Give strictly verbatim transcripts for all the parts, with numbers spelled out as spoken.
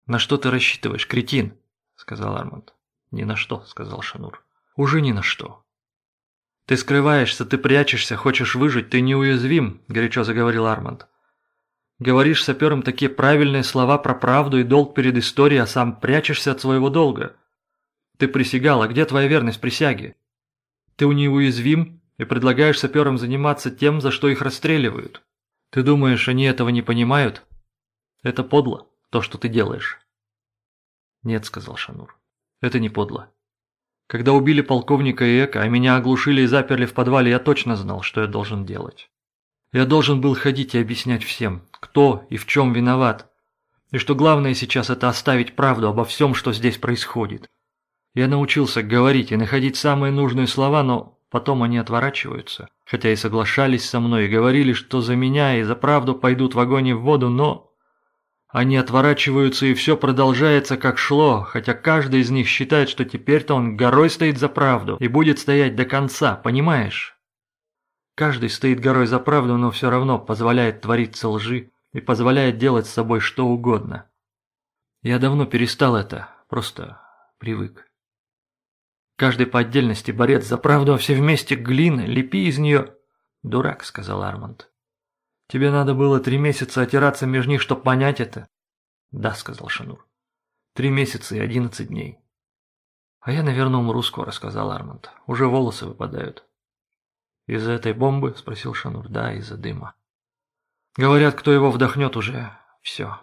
«На что ты рассчитываешь, кретин?» – сказал Арманд. «Ни на что», – сказал Шанур. «Уже ни на что». «Ты скрываешься, ты прячешься, хочешь выжить, ты неуязвим», – горячо заговорил Арманд. «Говоришь саперам такие правильные слова про правду и долг перед историей, а сам прячешься от своего долга. Ты присягал, а где твоя верность присяге? Ты неуязвим и предлагаешь саперам заниматься тем, за что их расстреливают. Ты думаешь, они этого не понимают? Это подло, то, что ты делаешь». «Нет», – сказал Шанур, – «это не подло. Когда убили полковника Эка, а меня оглушили и заперли в подвале, я точно знал, что я должен делать. Я должен был ходить и объяснять всем, кто и в чем виноват, и что главное сейчас – это оставить правду обо всем, что здесь происходит. Я научился говорить и находить самые нужные слова, но потом они отворачиваются, хотя и соглашались со мной и говорили, что за меня и за правду пойдут в огонь и в воду, но... Они отворачиваются, и все продолжается, как шло, хотя каждый из них считает, что теперь-то он горой стоит за правду и будет стоять до конца, понимаешь? Каждый стоит горой за правду, но все равно позволяет твориться лжи и позволяет делать с собой что угодно. Я давно перестал это, просто привык. Каждый по отдельности борец за правду, а все вместе глина, лепи из нее... «Дурак», — сказал Арманд. «Тебе надо было три месяца отираться между них, чтобы понять это?» «Да», — сказал Шанур. «Три месяца и одиннадцать дней». «А я, наверное, умру скоро», — сказал Арманд. «Уже волосы выпадают». «Из-за этой бомбы?» — спросил Шанур. «Да, из-за дыма. Говорят, кто его вдохнет, уже все.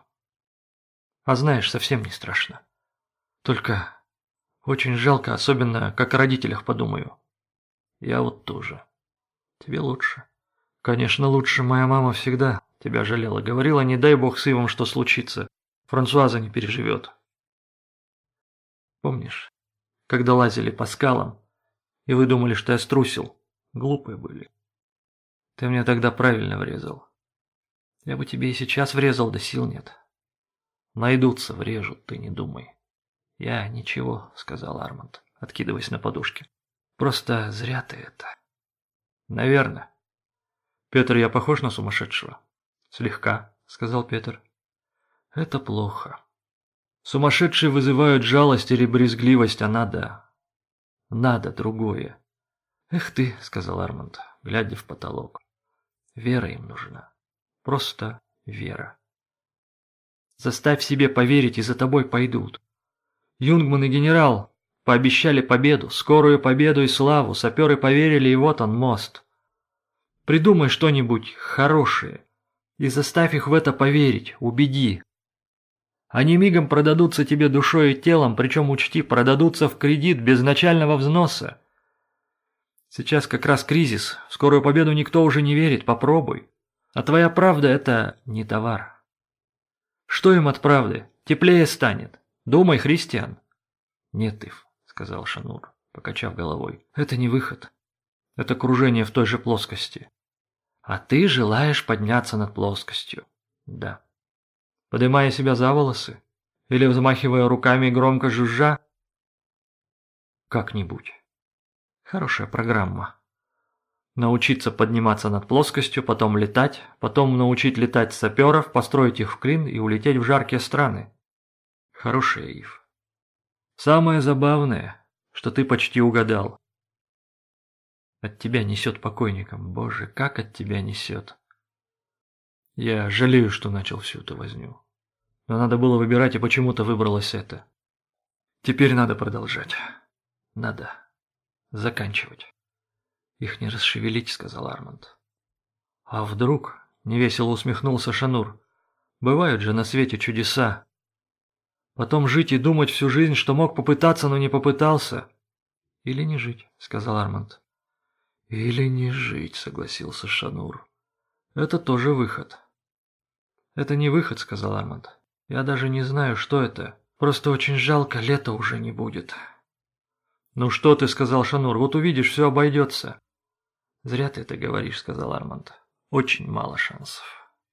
А знаешь, совсем не страшно. Только очень жалко, особенно как о родителях подумаю. Я вот тоже. Тебе лучше». «Конечно, лучше. Моя мама всегда тебя жалела. Говорила, не дай бог с Ивом, что случится. Франсуаза не переживет». «Помнишь, когда лазили по скалам, и вы думали, что я струсил? Глупые были. Ты мне тогда правильно врезал. Я бы тебе и сейчас врезал, да сил нет. Найдутся, врежут, ты не думай». «Я ничего», — сказал Арманд, откидываясь на подушке. «Просто зря ты это». «Наверное». «Петр, я похож на сумасшедшего?» «Слегка», — сказал Петр. «Это плохо. Сумасшедшие вызывают жалость или брезгливость, а надо... надо другое». «Эх ты», — сказал Арманд, глядя в потолок. «Вера им нужна. Просто вера. Заставь себе поверить, и за тобой пойдут. Юнгман и генерал пообещали победу, скорую победу и славу, саперы поверили, и вот он, мост. Придумай что-нибудь хорошее и заставь их в это поверить, убеди. Они мигом продадутся тебе душой и телом, причем, учти, продадутся в кредит без начального взноса. Сейчас как раз кризис, в скорую победу никто уже не верит, попробуй. А твоя правда – это не товар. Что им от правды? Теплее станет. Думай, христиан». «Нет, Ив», – сказал Шанур, покачав головой, – «это не выход. Это кружение в той же плоскости». «А ты желаешь подняться над плоскостью?» «Да». «Поднимая себя за волосы? Или взмахивая руками и громко жужжа?» «Как-нибудь. Хорошая программа. Научиться подниматься над плоскостью, потом летать, потом научить летать саперов, построить их в клин и улететь в жаркие страны. Хорошая, Ив. Самое забавное, что ты почти угадал. От тебя несет покойником. Боже, как от тебя несет. Я жалею, что начал всю эту возню. Но надо было выбирать, и почему-то выбралось это. Теперь надо продолжать. Надо заканчивать». «Их не расшевелить», — сказал Арманд. «А вдруг?» — невесело усмехнулся Шанур. «Бывают же на свете чудеса. Потом жить и думать всю жизнь, что мог попытаться, но не попытался. Или не жить», — сказал Арманд. «Или не жить», — согласился Шанур. «Это тоже выход». «Это не выход», — сказал Арманд. «Я даже не знаю, что это. Просто очень жалко, лета уже не будет». «Ну что ты», — сказал Шанур, — «вот увидишь, все обойдется». «Зря ты это говоришь», — сказал Арманд. «Очень мало шансов».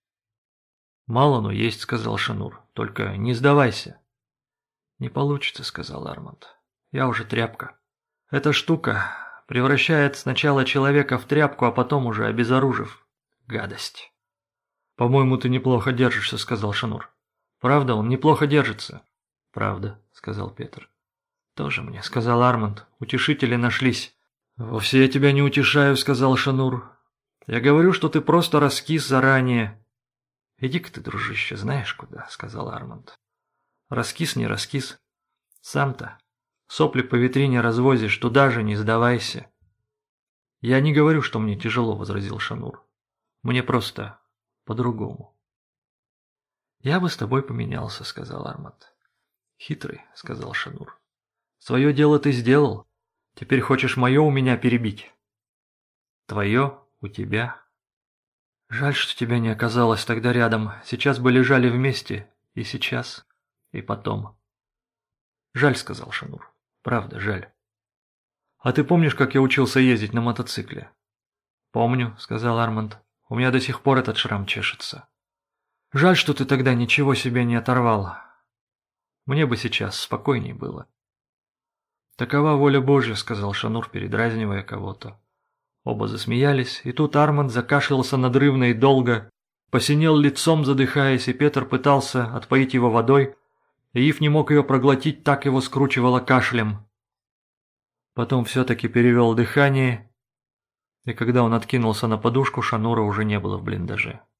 «Мало, но есть», — сказал Шанур. «Только не сдавайся». «Не получится», — сказал Арманд. «Я уже тряпка. Эта штука превращает сначала человека в тряпку, а потом уже обезоружив. Гадость». «По-моему, ты неплохо держишься», — сказал Шанур. Правда, он неплохо держится. Правда, сказал Петр. Тоже мне, сказал Арманд. Утешители нашлись. Вовсе я тебя не утешаю, сказал Шанур. Я говорю, что ты просто раскис заранее. Иди-ка ты, дружище, знаешь куда, сказал Арманд. Раскис не раскис. Сам-то сопли по витрине развозишь, туда же не сдавайся. Я не говорю, что мне тяжело, возразил Шанур. Мне просто по-другому. Я бы с тобой поменялся, сказал Арманд. Хитрый, сказал Шанур. Свое дело ты сделал. Теперь хочешь мое у меня перебить. Твое у тебя. Жаль, что тебя не оказалось тогда рядом. Сейчас бы лежали вместе. И сейчас, и потом. Жаль, сказал Шанур. Правда, жаль. А ты помнишь, как я учился ездить на мотоцикле? Помню, сказал Арманд. У меня до сих пор этот шрам чешется. Жаль, что ты тогда ничего себе не оторвал. Мне бы сейчас спокойней было. Такова воля Божья, сказал Шанур, передразнивая кого-то. Оба засмеялись, и тут Арманд закашлялся надрывно и долго, посинел лицом, задыхаясь, и Петр пытался отпоить его водой, и Ив не мог ее проглотить, так его скручивало кашлем. Потом все-таки перевел дыхание, и когда он откинулся на подушку, Шанура уже не было в блиндаже.